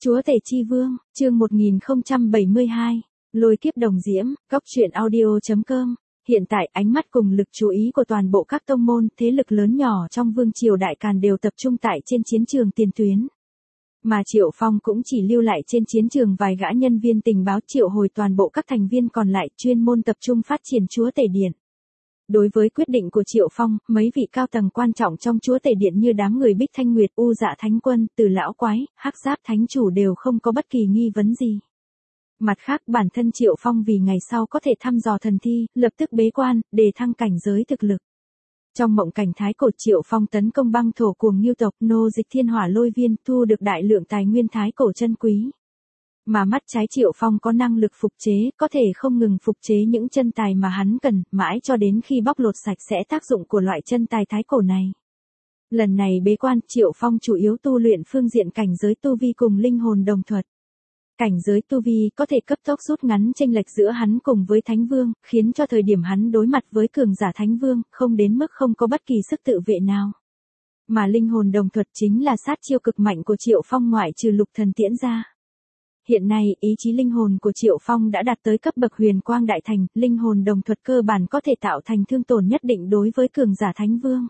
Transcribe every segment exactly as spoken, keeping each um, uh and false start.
Chúa Tể Chi Vương, chương một nghìn không trăm bảy mươi hai, Lôi kiếp đồng diễm, góc truyện audio chấm com. Hiện tại ánh mắt cùng lực chú ý của toàn bộ các tông môn, thế lực lớn nhỏ trong vương triều Đại Càn đều tập trung tại trên chiến trường tiền tuyến. Mà Triệu Phong cũng chỉ lưu lại trên chiến trường vài gã nhân viên tình báo, triệu hồi toàn bộ các thành viên còn lại chuyên môn tập trung phát triển Chúa Tể Điện. Đối với quyết định của Triệu Phong, mấy vị cao tầng quan trọng trong Chúa Tể Điện như đám người Bích Thanh Nguyệt, U Dạ Thánh Quân, Từ Lão Quái, Hắc Giáp Thánh Chủ đều không có bất kỳ nghi vấn gì. Mặt khác, bản thân Triệu Phong vì ngày sau có thể thăm dò thần thi, lập tức bế quan, đề thăng cảnh giới thực lực. Trong mộng cảnh thái cổ, Triệu Phong tấn công băng thổ cuồng Ngưu tộc, nô dịch thiên hỏa lôi viên, thu được đại lượng tài nguyên thái cổ chân quý. Mà mắt trái Triệu Phong có năng lực phục chế, có thể không ngừng phục chế những chân tài mà hắn cần, mãi cho đến khi bóc lột sạch sẽ tác dụng của loại chân tài thái cổ này. Lần này bế quan, Triệu Phong chủ yếu tu luyện phương diện cảnh giới tu vi cùng linh hồn đồng thuật. Cảnh giới tu vi có thể cấp tốc rút ngắn chênh lệch giữa hắn cùng với Thánh Vương, khiến cho thời điểm hắn đối mặt với cường giả Thánh Vương, không đến mức không có bất kỳ sức tự vệ nào. Mà linh hồn đồng thuật chính là sát chiêu cực mạnh của Triệu Phong ngoại trừ lục thần tiễn ra. Hiện nay, ý chí linh hồn của Triệu Phong đã đạt tới cấp bậc huyền quang đại thành, linh hồn đồng thuật cơ bản có thể tạo thành thương tổn nhất định đối với cường giả Thánh Vương.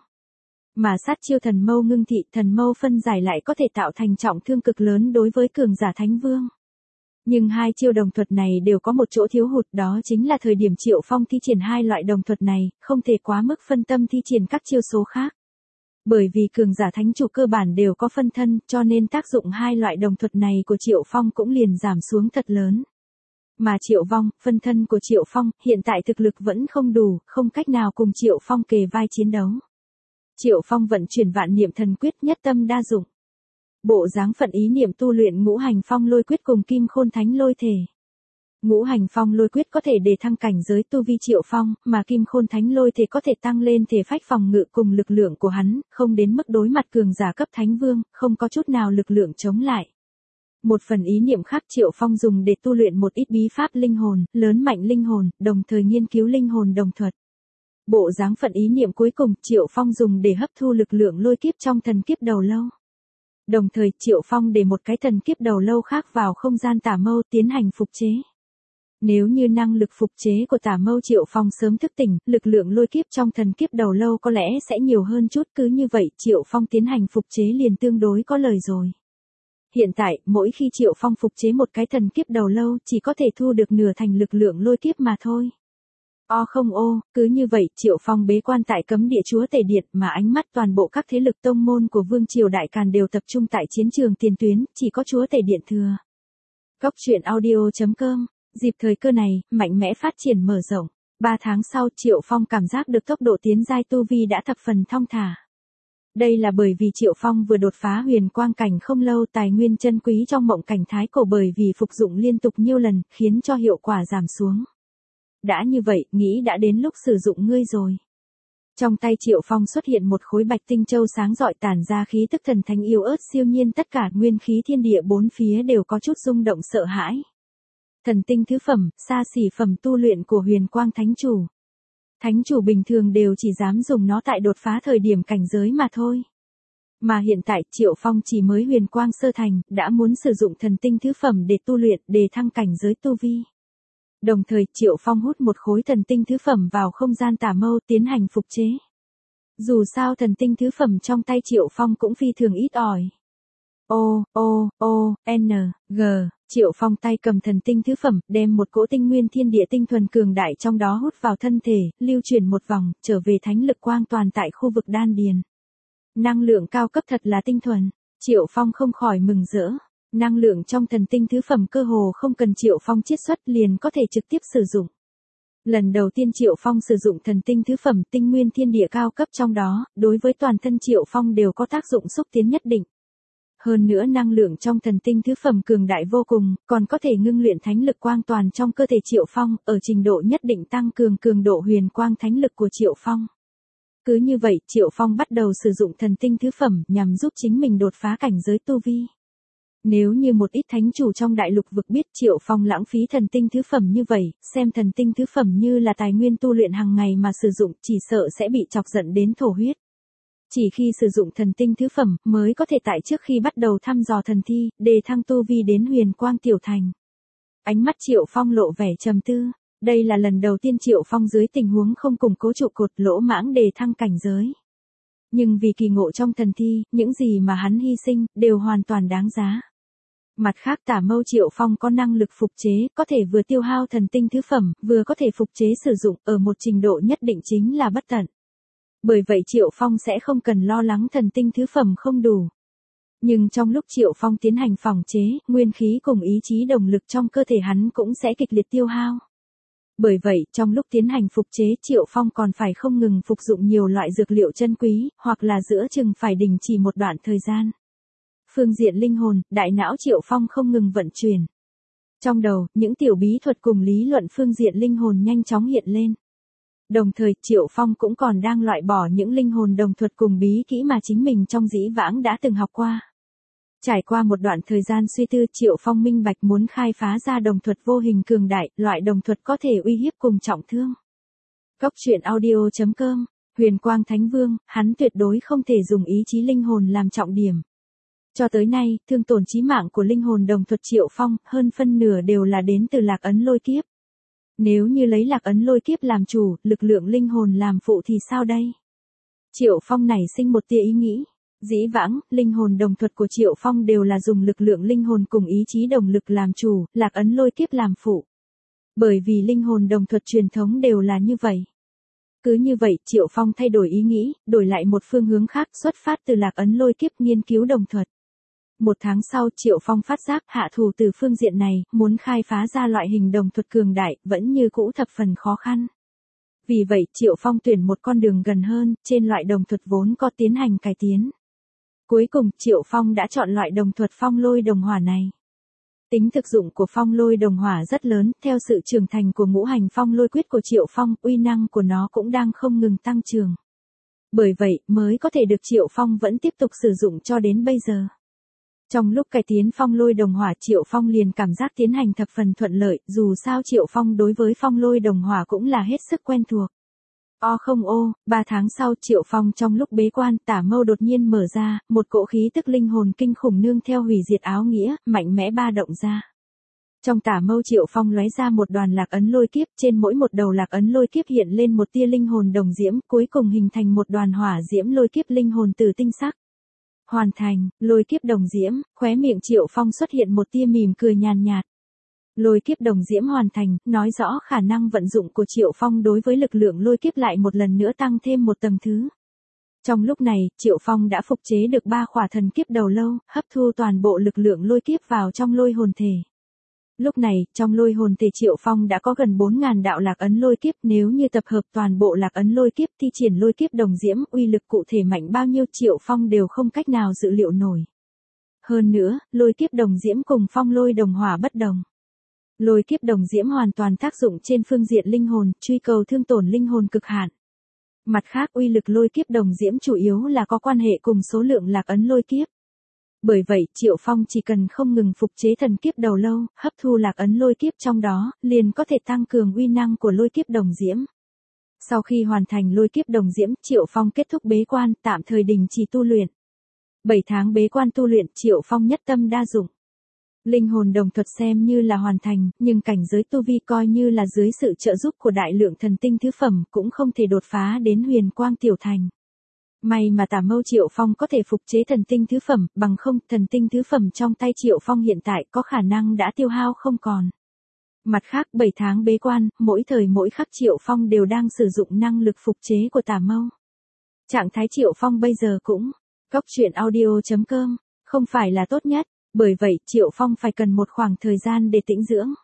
Mà sát chiêu thần mâu ngưng thị, thần mâu phân giải lại có thể tạo thành trọng thương cực lớn đối với cường giả Thánh Vương. Nhưng hai chiêu đồng thuật này đều có một chỗ thiếu hụt, đó chính là thời điểm Triệu Phong thi triển hai loại đồng thuật này, không thể quá mức phân tâm thi triển các chiêu số khác. Bởi vì cường giả thánh chủ cơ bản đều có phân thân, cho nên tác dụng hai loại đồng thuật này của Triệu Phong cũng liền giảm xuống thật lớn. Mà Triệu Vong, phân thân của Triệu Phong, hiện tại thực lực vẫn không đủ, không cách nào cùng Triệu Phong kề vai chiến đấu. Triệu Phong vận chuyển vạn niệm thần quyết, nhất tâm đa dụng. Bộ dáng phận ý niệm tu luyện ngũ hành phong lôi quyết cùng kim khôn thánh lôi thể. Ngũ hành phong lôi quyết có thể đề thăng cảnh giới tu vi Triệu Phong, mà kim khôn thánh lôi thể có thể tăng lên thể phách phòng ngự cùng lực lượng của hắn, không đến mức đối mặt cường giả cấp Thánh Vương, không có chút nào lực lượng chống lại. Một phần ý niệm khác Triệu Phong dùng để tu luyện một ít bí pháp linh hồn, lớn mạnh linh hồn, đồng thời nghiên cứu linh hồn đồng thuật. Bộ dáng phận ý niệm cuối cùng Triệu Phong dùng để hấp thu lực lượng lôi kiếp trong thần kiếp đầu lâu. Đồng thời Triệu Phong để một cái thần kiếp đầu lâu khác vào không gian tả mâu tiến hành phục chế. Nếu như năng lực phục chế của tả mâu Triệu Phong sớm thức tỉnh, lực lượng lôi kiếp trong thần kiếp đầu lâu có lẽ sẽ nhiều hơn chút, cứ như vậy Triệu Phong tiến hành phục chế liền tương đối có lời rồi. Hiện tại, mỗi khi Triệu Phong phục chế một cái thần kiếp đầu lâu chỉ có thể thu được nửa thành lực lượng lôi kiếp mà thôi. O không ô, cứ như vậy Triệu Phong bế quan tại cấm địa Chúa Tể Điện, mà ánh mắt toàn bộ các thế lực tông môn của vương triều Đại Càn đều tập trung tại chiến trường tiền tuyến, chỉ có Chúa Tể Điện thừa. Góc truyện audio chấm com. Dịp thời cơ này, mạnh mẽ phát triển mở rộng. Ba tháng sau, Triệu Phong cảm giác được tốc độ tiến giai tu vi đã thập phần thong thả. Đây là bởi vì Triệu Phong vừa đột phá huyền quang cảnh không lâu, tài nguyên chân quý trong mộng cảnh thái cổ bởi vì phục dụng liên tục nhiều lần, khiến cho hiệu quả giảm xuống. Đã như vậy, nghĩ đã đến lúc sử dụng ngươi rồi. Trong tay Triệu Phong xuất hiện một khối bạch tinh châu sáng rọi tản ra khí tức thần thánh yêu ớt siêu nhiên, tất cả nguyên khí thiên địa bốn phía đều có chút rung động sợ hãi. Thần tinh thứ phẩm, xa xỉ phẩm tu luyện của huyền quang thánh chủ. Thánh chủ bình thường đều chỉ dám dùng nó tại đột phá thời điểm cảnh giới mà thôi. Mà hiện tại Triệu Phong chỉ mới huyền quang sơ thành, đã muốn sử dụng thần tinh thứ phẩm để tu luyện, đề thăng cảnh giới tu vi. Đồng thời Triệu Phong hút một khối thần tinh thứ phẩm vào không gian tả mâu tiến hành phục chế. Dù sao thần tinh thứ phẩm trong tay Triệu Phong cũng phi thường ít ỏi. O, O, O, N, G, Triệu Phong tay cầm thần tinh thứ phẩm, đem một cỗ tinh nguyên thiên địa tinh thuần cường đại trong đó hút vào thân thể, lưu chuyển một vòng, trở về thánh lực quang toàn tại khu vực đan điền. Năng lượng cao cấp thật là tinh thuần, Triệu Phong không khỏi mừng rỡ. Năng lượng trong thần tinh thứ phẩm cơ hồ không cần Triệu Phong chiết xuất liền có thể trực tiếp sử dụng. Lần đầu tiên Triệu Phong sử dụng thần tinh thứ phẩm tinh nguyên thiên địa cao cấp trong đó, đối với toàn thân Triệu Phong đều có tác dụng xúc tiến nhất định. Hơn nữa năng lượng trong thần tinh thứ phẩm cường đại vô cùng, còn có thể ngưng luyện thánh lực quang toàn trong cơ thể Triệu Phong, ở trình độ nhất định tăng cường cường độ huyền quang thánh lực của Triệu Phong. Cứ như vậy, Triệu Phong bắt đầu sử dụng thần tinh thứ phẩm nhằm giúp chính mình đột phá cảnh giới tu vi. Nếu như một ít thánh chủ trong đại lục vực biết Triệu Phong lãng phí thần tinh thứ phẩm như vậy, xem thần tinh thứ phẩm như là tài nguyên tu luyện hàng ngày mà sử dụng, chỉ sợ sẽ bị chọc giận đến thổ huyết. chỉ khi sử dụng thần tinh thứ phẩm mới có thể tại trước khi bắt đầu thăm dò thần thi, đề thăng tu vi đến huyền quang tiểu thành. Ánh mắt Triệu Phong lộ vẻ trầm tư, đây là lần đầu tiên Triệu Phong dưới tình huống không củng cố trụ cột lỗ mãng đề thăng cảnh giới. Nhưng vì kỳ ngộ trong thần thi, những gì mà hắn hy sinh, đều hoàn toàn đáng giá. Mặt khác Tả Mâu Triệu Phong có năng lực phục chế, có thể vừa tiêu hao thần tinh thứ phẩm, vừa có thể phục chế sử dụng, ở một trình độ nhất định chính là bất tận. Bởi vậy Triệu Phong sẽ không cần lo lắng thần tinh thứ phẩm không đủ. Nhưng trong lúc Triệu Phong tiến hành phòng chế, nguyên khí cùng ý chí đồng lực trong cơ thể hắn cũng sẽ kịch liệt tiêu hao. Bởi vậy, trong lúc tiến hành phục chế Triệu Phong còn phải không ngừng phục dụng nhiều loại dược liệu chân quý, hoặc là giữa chừng phải đình chỉ một đoạn thời gian. Phương diện linh hồn, đại não Triệu Phong không ngừng vận chuyển. Trong đầu, những tiểu bí thuật cùng lý luận phương diện linh hồn nhanh chóng hiện lên. Đồng thời, Triệu Phong cũng còn đang loại bỏ những linh hồn đồng thuật cùng bí kỹ mà chính mình trong dĩ vãng đã từng học qua. Trải qua một đoạn thời gian suy tư, Triệu Phong minh bạch muốn khai phá ra đồng thuật vô hình cường đại, loại đồng thuật có thể uy hiếp cùng trọng thương. Cốc truyện audio chấm com, Huyền Quang Thánh Vương, hắn tuyệt đối không thể dùng ý chí linh hồn làm trọng điểm. Cho tới nay, thương tổn chí mạng của linh hồn đồng thuật Triệu Phong, hơn phân nửa đều là đến từ Lạc Ấn Lôi Kiếp. Nếu như lấy Lạc Ấn Lôi Kiếp làm chủ, lực lượng linh hồn làm phụ thì sao đây? Triệu Phong nảy sinh một tia ý nghĩ. Dĩ vãng, linh hồn đồng thuật của Triệu Phong đều là dùng lực lượng linh hồn cùng ý chí đồng lực làm chủ, Lạc Ấn Lôi Kiếp làm phụ. Bởi vì linh hồn đồng thuật truyền thống đều là như vậy. Cứ như vậy, Triệu Phong thay đổi ý nghĩ, đổi lại một phương hướng khác, xuất phát từ Lạc Ấn Lôi Kiếp nghiên cứu đồng thuật. Một tháng sau, Triệu Phong phát giác hạ thủ từ phương diện này, muốn khai phá ra loại hình đồng thuật cường đại, vẫn như cũ thập phần khó khăn. Vì vậy, Triệu Phong tuyển một con đường gần hơn, trên loại đồng thuật vốn có tiến hành cải tiến. Cuối cùng, Triệu Phong đã chọn loại đồng thuật phong lôi đồng hỏa này. Tính thực dụng của phong lôi đồng hỏa rất lớn, theo sự trưởng thành của ngũ hành phong lôi quyết của Triệu Phong, uy năng của nó cũng đang không ngừng tăng trưởng. Bởi vậy, mới có thể được Triệu Phong vẫn tiếp tục sử dụng cho đến bây giờ. Trong lúc cải tiến phong lôi đồng hỏa Triệu Phong liền cảm giác tiến hành thập phần thuận lợi, dù sao Triệu Phong đối với phong lôi đồng hỏa cũng là hết sức quen thuộc. O không ô, ba tháng sau Triệu Phong trong lúc bế quan Tả Mâu đột nhiên mở ra, một cỗ khí tức linh hồn kinh khủng nương theo hủy diệt áo nghĩa, mạnh mẽ ba động ra. Trong Tả Mâu Triệu Phong lóe ra một đoàn Lạc Ấn Lôi Kiếp, trên mỗi một đầu Lạc Ấn Lôi Kiếp hiện lên một tia linh hồn đồng diễm, cuối cùng hình thành một đoàn hỏa diễm lôi kiếp linh hồn từ tinh sắc. Hoàn thành, lôi kiếp đồng diễm, khóe miệng Triệu Phong xuất hiện một tia mỉm cười nhàn nhạt. Lôi kiếp đồng diễm hoàn thành, nói rõ khả năng vận dụng của Triệu Phong đối với lực lượng lôi kiếp lại một lần nữa tăng thêm một tầng thứ. Trong lúc này, Triệu Phong đã phục chế được ba khỏa thần kiếp đầu lâu, hấp thu toàn bộ lực lượng lôi kiếp vào trong lôi hồn thể. Lúc này, trong lôi hồn thể Triệu Phong đã có gần bốn nghìn đạo Lạc Ấn Lôi Kiếp, nếu như tập hợp toàn bộ Lạc Ấn Lôi Kiếp thi triển lôi kiếp đồng diễm, uy lực cụ thể mạnh bao nhiêu Triệu Phong đều không cách nào dự liệu nổi. Hơn nữa, lôi kiếp đồng diễm cùng phong lôi đồng hỏa bất đồng. Lôi kiếp đồng diễm hoàn toàn tác dụng trên phương diện linh hồn, truy cầu thương tổn linh hồn cực hạn. Mặt khác, uy lực lôi kiếp đồng diễm chủ yếu là có quan hệ cùng số lượng Lạc Ấn Lôi Kiếp. Bởi vậy, Triệu Phong chỉ cần không ngừng phục chế thần kiếp đầu lâu, hấp thu Lạc Ấn Lôi Kiếp trong đó, liền có thể tăng cường uy năng của lôi kiếp đồng diễm. Sau khi hoàn thành lôi kiếp đồng diễm, Triệu Phong kết thúc bế quan, tạm thời đình chỉ tu luyện. bảy tháng bế quan tu luyện, Triệu Phong nhất tâm đa dụng. Linh hồn đồng thuật xem như là hoàn thành, nhưng cảnh giới tu vi coi như là dưới sự trợ giúp của đại lượng thần tinh thứ phẩm cũng không thể đột phá đến huyền quang tiểu thành. May mà Tả Mâu Triệu Phong có thể phục chế thần tinh thứ phẩm, bằng không thần tinh thứ phẩm trong tay Triệu Phong hiện tại có khả năng đã tiêu hao không còn. Mặt khác, bảy tháng bế quan, mỗi thời mỗi khắc Triệu Phong đều đang sử dụng năng lực phục chế của Tả Mâu. Trạng thái Triệu Phong bây giờ cũng, cốc truyện audio chấm com, không phải là tốt nhất, bởi vậy Triệu Phong phải cần một khoảng thời gian để tĩnh dưỡng.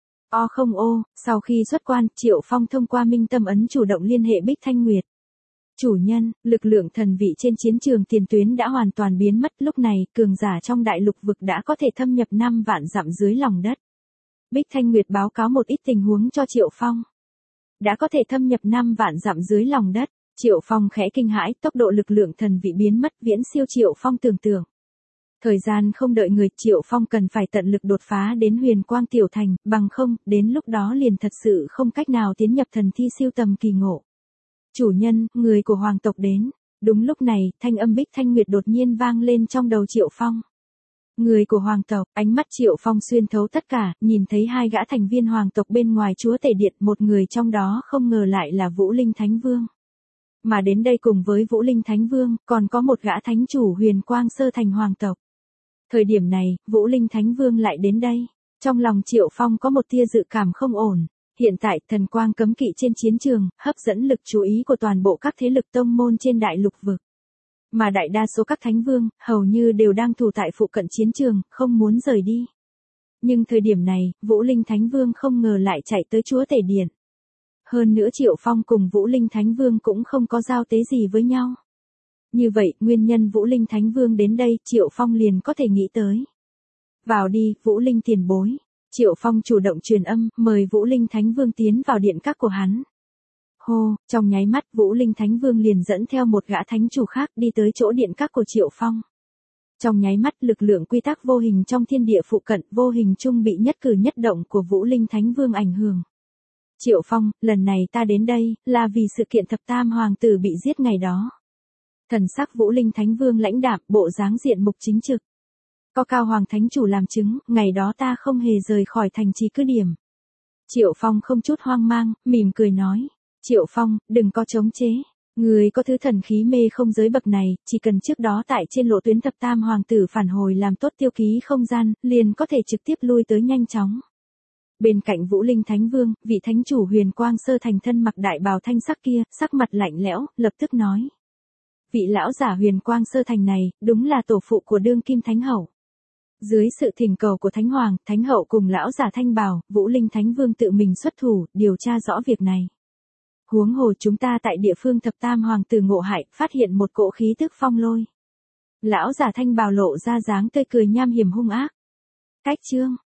O không ô, sau khi xuất quan, Triệu Phong thông qua Minh Tâm Ấn chủ động liên hệ Bích Thanh Nguyệt. Chủ nhân, lực lượng thần vị trên chiến trường tiền tuyến đã hoàn toàn biến mất, lúc này, cường giả trong đại lục vực đã có thể thâm nhập năm vạn dặm dưới lòng đất. Bích Thanh Nguyệt báo cáo một ít tình huống cho Triệu Phong. Đã có thể thâm nhập năm vạn dặm dưới lòng đất, Triệu Phong khẽ kinh hãi, tốc độ lực lượng thần vị biến mất viễn siêu Triệu Phong tưởng tượng. Thời gian không đợi người, Triệu Phong cần phải tận lực đột phá đến huyền quang tiểu thành, bằng không, đến lúc đó liền thật sự không cách nào tiến nhập thần thi siêu tầm kỳ ngộ. Chủ nhân, người của hoàng tộc đến. Đúng lúc này, thanh âm Bích Thanh Nguyệt đột nhiên vang lên trong đầu Triệu Phong. Người của hoàng tộc, ánh mắt Triệu Phong xuyên thấu tất cả, nhìn thấy hai gã thành viên hoàng tộc bên ngoài chúa tể điện, một người trong đó không ngờ lại là Vũ Linh Thánh Vương. Mà đến đây cùng với Vũ Linh Thánh Vương, còn có một gã thánh chủ Huyền Quang Sơ thành hoàng tộc. Thời điểm này, Vũ Linh Thánh Vương lại đến đây. Trong lòng Triệu Phong có một tia dự cảm không ổn. Hiện tại, thần quang cấm kỵ trên chiến trường, hấp dẫn lực chú ý của toàn bộ các thế lực tông môn trên đại lục vực. Mà đại đa số các thánh vương, hầu như đều đang thủ tại phụ cận chiến trường, không muốn rời đi. Nhưng thời điểm này, Vũ Linh Thánh Vương không ngờ lại chạy tới chúa tể điện. Hơn nữa Triệu Phong cùng Vũ Linh Thánh Vương cũng không có giao tế gì với nhau. Như vậy, nguyên nhân Vũ Linh Thánh Vương đến đây, Triệu Phong liền có thể nghĩ tới. Vào đi, Vũ Linh tiền bối. Triệu Phong chủ động truyền âm, mời Vũ Linh Thánh Vương tiến vào điện các của hắn. Hô, trong nháy mắt Vũ Linh Thánh Vương liền dẫn theo một gã thánh chủ khác đi tới chỗ điện các của Triệu Phong. Trong nháy mắt lực lượng quy tắc vô hình trong thiên địa phụ cận vô hình chung bị nhất cử nhất động của Vũ Linh Thánh Vương ảnh hưởng. Triệu Phong, lần này ta đến đây, là vì sự kiện thập tam hoàng tử bị giết ngày đó. Thần sắc Vũ Linh Thánh Vương lãnh đạm, bộ dáng diện mục chính trực. Có Cao Hoàng Thánh Chủ làm chứng, ngày đó ta không hề rời khỏi thành trì cứ điểm. Triệu Phong không chút hoang mang, mỉm cười nói. Triệu Phong, đừng có chống chế. Người có thứ thần khí mê không giới bậc này, chỉ cần trước đó tại trên lộ tuyến thập tam hoàng tử phản hồi làm tốt tiêu ký không gian, liền có thể trực tiếp lui tới nhanh chóng. Bên cạnh Vũ Linh Thánh Vương, vị thánh chủ Huyền Quang Sơ thành thân mặc đại bào thanh sắc kia, sắc mặt lạnh lẽo, lập tức nói. Vị lão giả Huyền Quang Sơ thành này, đúng là tổ phụ của đương kim thánh hậu. Dưới sự thỉnh cầu của thánh hoàng, thánh hậu cùng lão giả thanh bào, Vũ Linh Thánh Vương tự mình xuất thủ, điều tra rõ việc này. Huống hồ chúng ta tại địa phương thập tam hoàng tử ngộ hại, phát hiện một cỗ khí tức phong lôi. Lão giả thanh bào lộ ra dáng tươi cười nham hiểm hung ác. Cách chương